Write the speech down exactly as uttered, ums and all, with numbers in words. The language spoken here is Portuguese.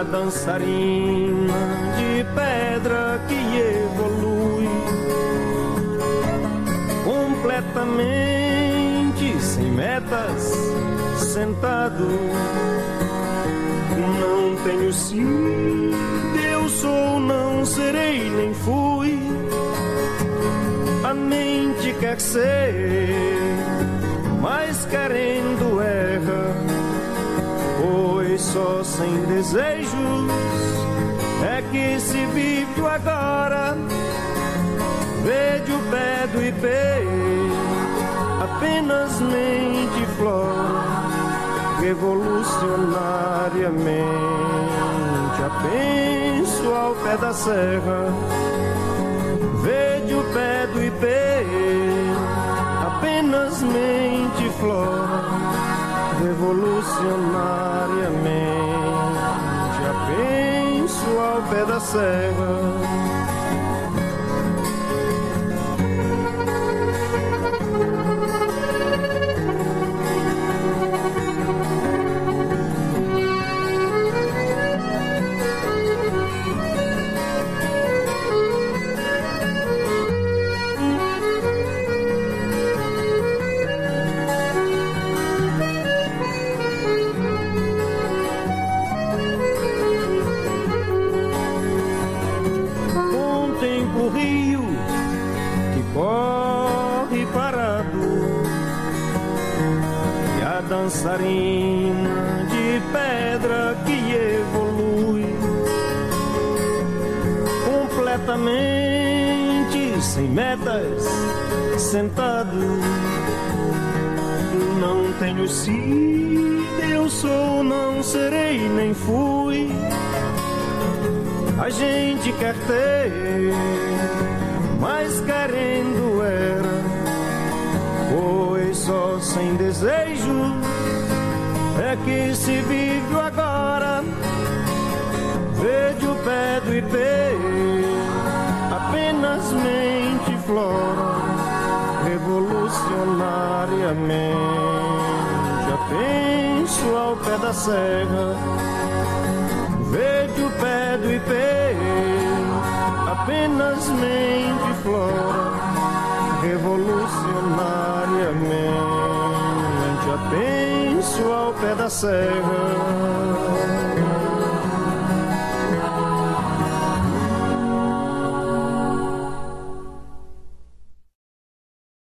dançarina de pedra que evolui completamente sem metas, sentado. Não tenho sido, eu sou, não serei nem fui. A mente quer ser, mas querendo erra, pois só sem desejos é que se vive agora. Vede o pé do ipê, apenas mente flor, revolucionariamente. Apenso ao pé da serra, vede o pé do ipê, apenas mente flor, revolucionariamente. Apenso ao pé da serra. O rio que corre parado e a dançarina de pedra que evolui completamente sem metas, sentado. Não tenho sido, eu sou, não serei nem fui. A gente quer ter, mas querendo era, pois só sem desejo é que se vive agora. Vede o pé do ipê, apenas mente flora, revolucionariamente. Apenso ao pé da serra, vede o pé do ipê, apenas mente flora, revolucionariamente. Apenso ao pé da serra.